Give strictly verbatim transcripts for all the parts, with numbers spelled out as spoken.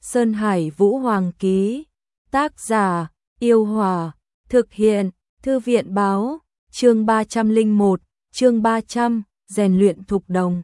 Sơn Hải Vũ Hoàng ký. Tác giả, Yêu Hòa. Thực hiện, Thư viện báo. Chương ba trăm lẻ một, chương ba trăm, rèn luyện thục đồng.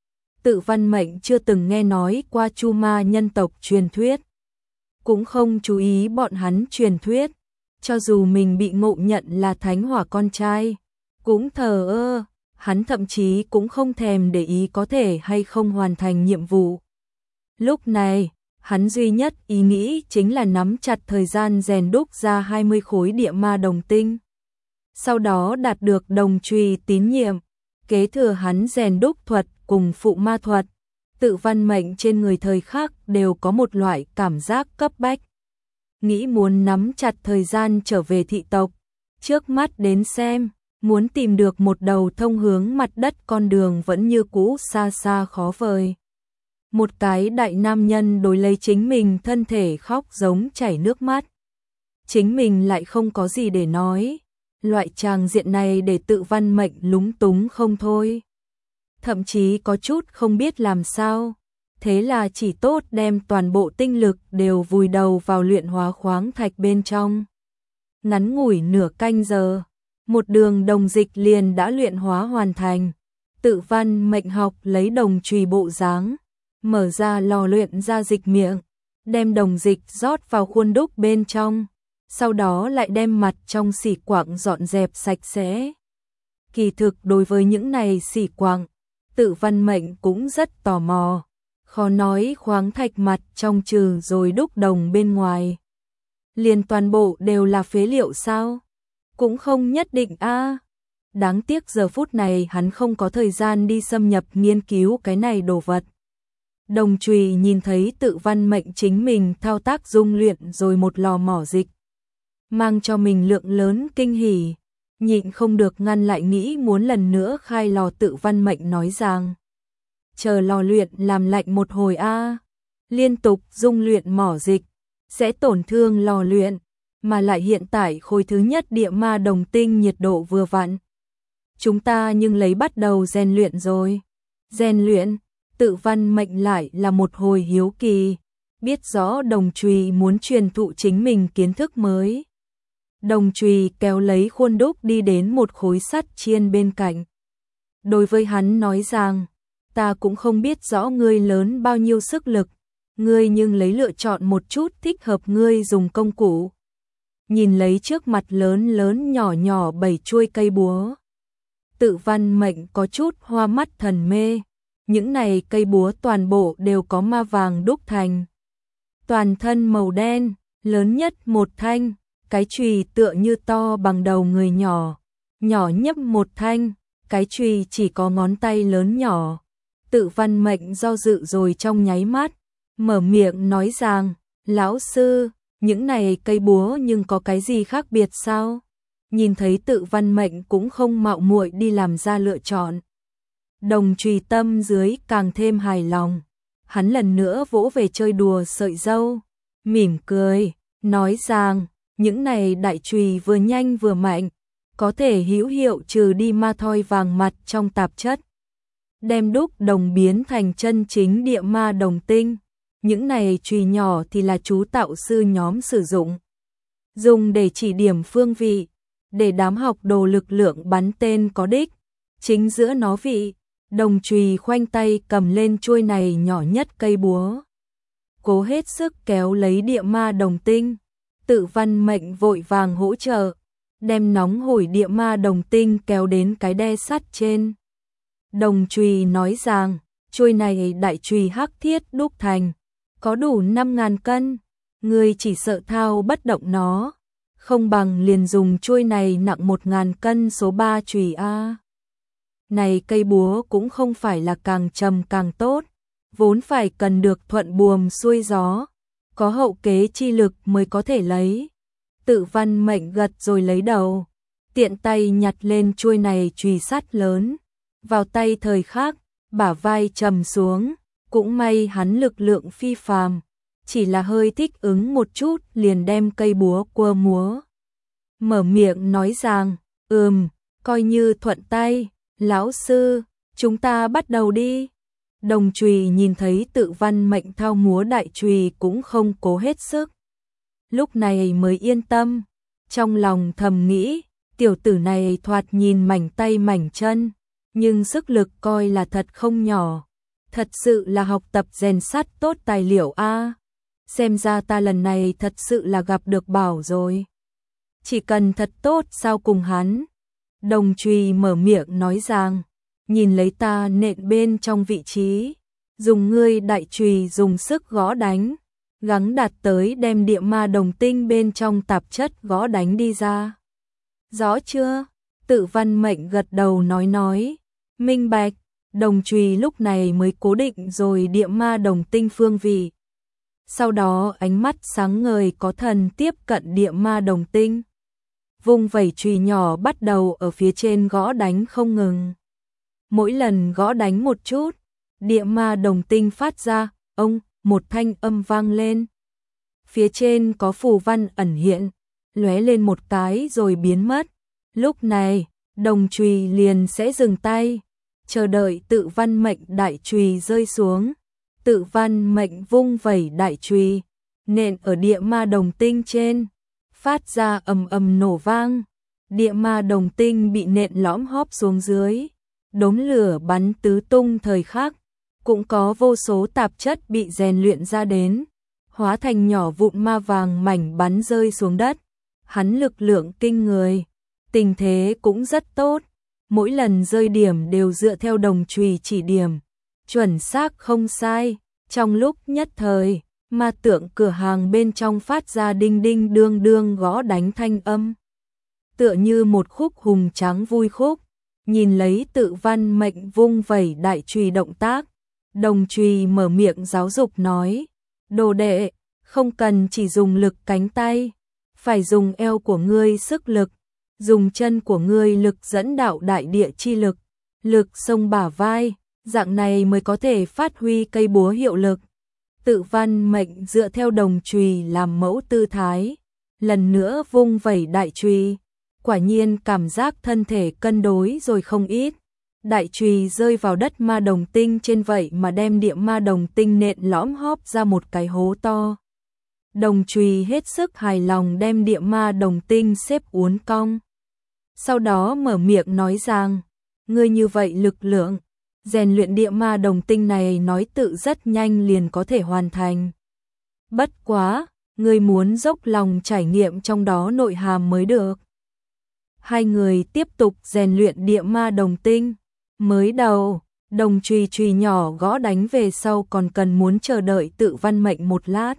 Tự Văn Mệnh chưa từng nghe nói qua Chu Ma nhân tộc truyền thuyết, cũng không chú ý bọn hắn truyền thuyết, cho dù mình bị ngộ nhận là thánh hỏa con trai, cũng thờ ơ, hắn thậm chí cũng không thèm để ý có thể hay không hoàn thành nhiệm vụ. Lúc này, hắn duy nhất ý nghĩ chính là nắm chặt thời gian rèn đúc ra hai mươi khối địa ma đồng tinh. Sau đó đạt được đồng trùy tín nhiệm, kế thừa hắn rèn đúc thuật cùng phụ ma thuật. Tự Văn Mệnh trên người thời khắc đều có một loại cảm giác cấp bách. Nghĩ muốn nắm chặt thời gian trở về thị tộc, trước mắt đến xem, muốn tìm được một đầu thông hướng mặt đất con đường vẫn như cũ xa xa khó vời. Một cái đại nam nhân đối lấy chính mình thân thể khóc giống chảy nước mắt. Chính mình lại không có gì để nói. Loại tràng diện này để Tự Văn Mệnh lúng túng không thôi. Thậm chí có chút không biết làm sao. Thế là chỉ tốt đem toàn bộ tinh lực đều vùi đầu vào luyện hóa khoáng thạch bên trong. Ngắn ngủi nửa canh giờ, một đường đồng dịch liền đã luyện hóa hoàn thành. Tự Văn Mệnh học lấy đồng chùy bộ dáng, mở ra lò luyện ra dịch miệng, đem đồng dịch rót vào khuôn đúc bên trong, sau đó lại đem mặt trong xỉ quặng dọn dẹp sạch sẽ. Kỳ thực đối với những này xỉ quặng, Tự Văn Mệnh cũng rất tò mò, khó nói khoáng thạch mặt trong trừ rồi đúc đồng bên ngoài, liền toàn bộ đều là phế liệu sao? Cũng không nhất định a. À. Đáng tiếc giờ phút này hắn không có thời gian đi xâm nhập nghiên cứu cái này đồ vật. Đồng chùy nhìn thấy Tự Văn Mệnh chính mình thao tác dung luyện rồi một lò mỏ dịch, mang cho mình lượng lớn kinh hỉ, nhịn không được ngăn lại nghĩ muốn lần nữa khai lò. Tự Văn Mệnh nói rằng, chờ lò luyện làm lạnh một hồi a, liên tục dung luyện mỏ dịch sẽ tổn thương lò luyện, mà lại hiện tại khối thứ nhất địa ma đồng tinh nhiệt độ vừa vặn. Chúng ta nhưng lấy bắt đầu rèn luyện rồi. Rèn luyện? Tự Văn Mệnh lại là một hồi hiếu kỳ, biết rõ đồng chùy muốn truyền thụ chính mình kiến thức mới. Đồng chùy kéo lấy khuôn đúc đi đến một khối sắt chiên bên cạnh. Đối với hắn nói rằng, ta cũng không biết rõ ngươi lớn bao nhiêu sức lực, ngươi nhưng lấy lựa chọn một chút thích hợp ngươi dùng công cụ. Nhìn lấy trước mặt lớn lớn nhỏ nhỏ bảy chuôi cây búa, Tự Văn Mệnh có chút hoa mắt thần mê. Những này cây búa toàn bộ đều có ma vàng đúc thành. Toàn thân màu đen, lớn nhất một thanh, cái chùy tựa như to bằng đầu người nhỏ, nhỏ nhất một thanh, cái chùy chỉ có ngón tay lớn nhỏ. Tự Văn Mệnh do dự rồi trong nháy mắt, mở miệng nói rằng, lão sư, những này cây búa nhưng có cái gì khác biệt sao? Nhìn thấy Tự Văn Mệnh cũng không mạo muội đi làm ra lựa chọn. Đồng chùy tâm dưới càng thêm hài lòng, hắn lần nữa vỗ về chơi đùa sợi dâu, mỉm cười, nói rằng, những này đại chùy vừa nhanh vừa mạnh, có thể hữu hiệu trừ đi ma thoi vàng mặt trong tạp chất, đem đúc đồng biến thành chân chính địa ma đồng tinh. Những này chùy nhỏ thì là chú tạo sư nhóm sử dụng, dùng để chỉ điểm phương vị, để đám học đồ lực lượng bắn tên có đích. Chính giữa nó vị, đồng chùy khoanh tay cầm lên chuôi này nhỏ nhất cây búa, cố hết sức kéo lấy địa ma đồng tinh. Tự Văn Mệnh vội vàng hỗ trợ, đem nóng hổi địa ma đồng tinh kéo đến cái đe sắt trên. Đồng chùy nói rằng, chuôi này đại chùy hắc thiết đúc thành, có đủ năm ngàn cân, ngươi chỉ sợ thao bất động nó, không bằng liền dùng chuôi này nặng một ngàn cân số ba chùy a. Này cây búa cũng không phải là càng trầm càng tốt, vốn phải cần được thuận buồm xuôi gió, có hậu kế chi lực mới có thể lấy. Tự Văn Mệnh gật rồi lấy đầu, tiện tay nhặt lên chuôi này chùy sắt lớn, vào tay thời khắc, bả vai trầm xuống, cũng may hắn lực lượng phi phàm, chỉ là hơi thích ứng một chút liền đem cây búa quơ múa. Mở miệng nói rằng, ừm, coi như thuận tay. Lão sư, chúng ta bắt đầu đi. Đồng chùy nhìn thấy Tự Văn Mệnh thao múa đại chùy cũng không cố hết sức. Lúc này mới yên tâm, trong lòng thầm nghĩ, tiểu tử này thoạt nhìn mảnh tay mảnh chân, nhưng sức lực coi là thật không nhỏ. Thật sự là học tập rèn sắt tốt tài liệu a. Xem ra ta lần này thật sự là gặp được bảo rồi. Chỉ cần thật tốt sao cùng hắn. Đồng chùy mở miệng nói rằng, nhìn lấy ta nện bên trong vị trí, dùng ngươi đại chùy dùng sức gõ đánh, gắng đạt tới đem địa ma đồng tinh bên trong tạp chất gõ đánh đi ra. Rõ chưa? Tự Văn Mệnh gật đầu nói nói, minh bạch. Đồng chùy lúc này mới cố định rồi địa ma đồng tinh phương vị. Sau đó ánh mắt sáng ngời có thần tiếp cận địa ma đồng tinh. Vung vẩy chùy nhỏ bắt đầu ở phía trên gõ đánh không ngừng. Mỗi lần gõ đánh một chút, địa ma đồng tinh phát ra, ông, một thanh âm vang lên. Phía trên có phù văn ẩn hiện, lóe lên một cái rồi biến mất. Lúc này, đồng chùy liền sẽ dừng tay, chờ đợi Tự Văn Mệnh đại chùy rơi xuống. Tự Văn Mệnh vung vẩy đại chùy, nện ở địa ma đồng tinh trên, phát ra ầm ầm nổ vang. Địa ma đồng tinh bị nện lõm hóp xuống dưới, đốm lửa bắn tứ tung thời khắc, cũng có vô số tạp chất bị rèn luyện ra đến, hóa thành nhỏ vụn ma vàng mảnh bắn rơi xuống đất. Hắn lực lượng kinh người, tình thế cũng rất tốt, mỗi lần rơi điểm đều dựa theo đồng chùy chỉ điểm, chuẩn xác không sai. Trong lúc nhất thời, ma tượng cửa hàng bên trong phát ra đinh đinh đương đương gõ đánh thanh âm, tựa như một khúc hùng tráng vui khúc. Nhìn lấy Tự Văn Mệnh vung vẩy đại chùy động tác, đồng chùy mở miệng giáo dục nói, đồ đệ, không cần chỉ dùng lực cánh tay, phải dùng eo của ngươi sức lực, dùng chân của ngươi lực dẫn đạo đại địa chi lực, lực sông bả vai, dạng này mới có thể phát huy cây búa hiệu lực. Tự Văn Mệnh dựa theo đồng chùy làm mẫu tư thái, lần nữa vung vẩy đại chùy, quả nhiên cảm giác thân thể cân đối rồi không ít. Đại chùy rơi vào đất ma đồng tinh trên vậy mà đem địa ma đồng tinh nện lõm hóp ra một cái hố to. Đồng chùy hết sức hài lòng đem địa ma đồng tinh xếp uốn cong. Sau đó mở miệng nói rằng, ngươi như vậy lực lượng, rèn luyện địa ma đồng tinh này nói tự rất nhanh liền có thể hoàn thành. Bất quá, ngươi muốn dốc lòng trải nghiệm trong đó nội hàm mới được. Hai người tiếp tục rèn luyện địa ma đồng tinh. Mới đầu, đồng chùy chùy nhỏ gõ đánh về sau còn cần muốn chờ đợi Tự Văn Mệnh một lát.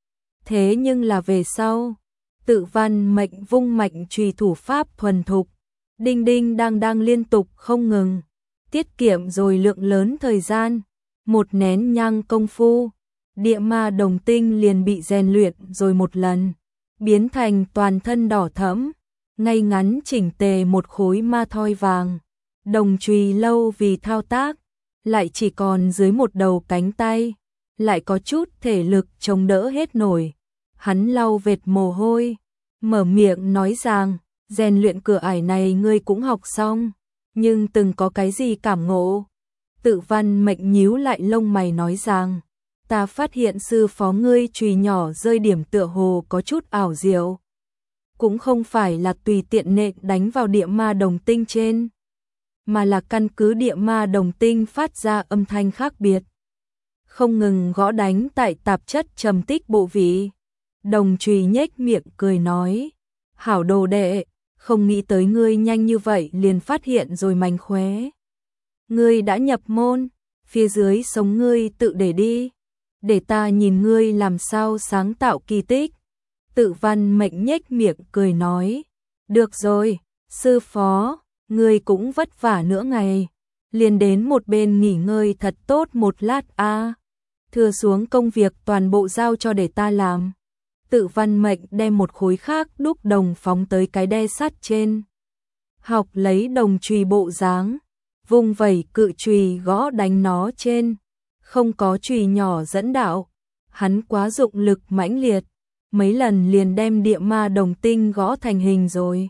Thế nhưng là về sau, Tự Văn Mệnh vung mạnh chùy thủ pháp thuần thục, đinh đinh đang đang liên tục không ngừng, tiết kiệm rồi lượng lớn thời gian. Một nén nhang công phu, địa ma đồng tinh liền bị rèn luyện rồi một lần, biến thành toàn thân đỏ thẫm, ngay ngắn chỉnh tề một khối ma thoi vàng. Đồng chùy lâu vì thao tác, lại chỉ còn dưới một đầu cánh tay, lại có chút thể lực chống đỡ hết nổi. Hắn lau vệt mồ hôi, mở miệng nói rằng, rèn luyện cửa ải này ngươi cũng học xong, nhưng từng có cái gì cảm ngộ? Tự Văn Mệnh nhíu lại lông mày nói rằng, ta phát hiện sư phó ngươi chùy nhỏ rơi điểm tựa hồ có chút ảo diệu, cũng không phải là tùy tiện nện đánh vào địa ma đồng tinh trên, mà là căn cứ địa ma đồng tinh phát ra âm thanh khác biệt, không ngừng gõ đánh tại tạp chất trầm tích bộ vị. Đồng chùy nhếch miệng cười nói, hảo đồ đệ, không nghĩ tới ngươi nhanh như vậy liền phát hiện rồi mánh khóe. Ngươi đã nhập môn, phía dưới sống ngươi tự để đi, để ta nhìn ngươi làm sao sáng tạo kỳ tích. Tự Văn Mệnh nhếch miệng cười nói, được rồi, sư phó, ngươi cũng vất vả nữa ngày, liền đến một bên nghỉ ngơi thật tốt một lát a. Thừa xuống công việc toàn bộ giao cho để ta làm. Tự Văn Mệnh đem một khối khác đúc đồng phóng tới cái đe sắt trên. Học lấy đồng chùy bộ dáng, vung vẩy cự chùy gõ đánh nó trên, không có chùy nhỏ dẫn đạo, hắn quá dụng lực mãnh liệt, mấy lần liền đem địa ma đồng tinh gõ thành hình rồi.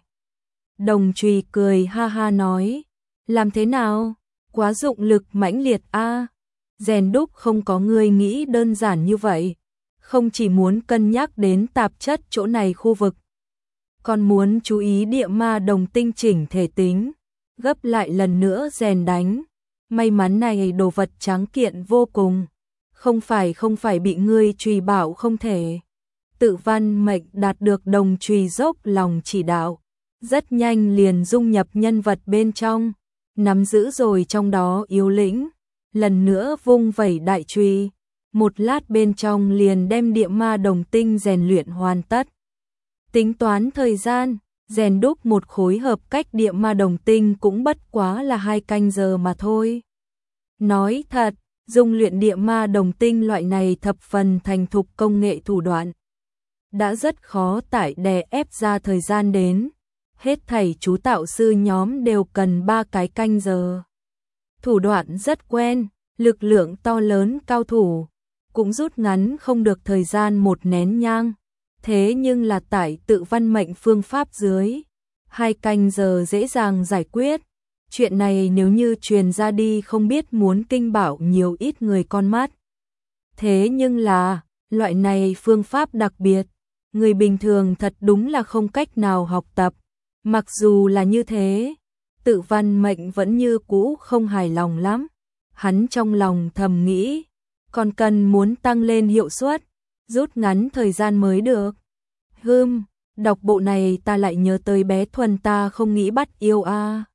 Đồng chùy cười ha ha nói, làm thế nào, quá dụng lực mãnh liệt a. rèn đúc không có người nghĩ đơn giản như vậy, không chỉ muốn cân nhắc đến tạp chất chỗ này khu vực, còn muốn chú ý địa ma đồng tinh chỉnh thể tính, gấp lại lần nữa rèn đánh. May mắn này đồ vật tráng kiện vô cùng, không phải không phải bị ngươi trùy bảo không thể. Tự Văn Mệnh đạt được đồng trùy dốc lòng chỉ đạo, rất nhanh liền dung nhập nhân vật bên trong, nắm giữ rồi trong đó yếu lĩnh, lần nữa vung vẩy đại trùy, một lát bên trong liền đem địa ma đồng tinh rèn luyện hoàn tất. Tính toán thời gian, rèn đúc một khối hợp cách địa ma đồng tinh cũng bất quá là hai canh giờ mà thôi. Nói thật, dung luyện địa ma đồng tinh loại này thập phần thành thục công nghệ thủ đoạn, đã rất khó tải đè ép ra thời gian đến, hết thảy chú tạo sư nhóm đều cần ba cái canh giờ. Thủ đoạn rất quen, lực lượng to lớn cao thủ, cũng rút ngắn không được thời gian một nén nhang. Thế nhưng là tải Tự Văn Mệnh phương pháp dưới, hai canh giờ dễ dàng giải quyết. Chuyện này nếu như truyền ra đi không biết muốn kinh bảo nhiều ít người con mắt. Thế nhưng là, loại này phương pháp đặc biệt, người bình thường thật đúng là không cách nào học tập. Mặc dù là như thế, Tự Văn Mệnh vẫn như cũ không hài lòng lắm. Hắn trong lòng thầm nghĩ, còn cần muốn tăng lên hiệu suất, rút ngắn thời gian mới được. Hừm, đọc bộ này ta lại nhớ tới bé Thuần ta không nghĩ bắt yêu a. À.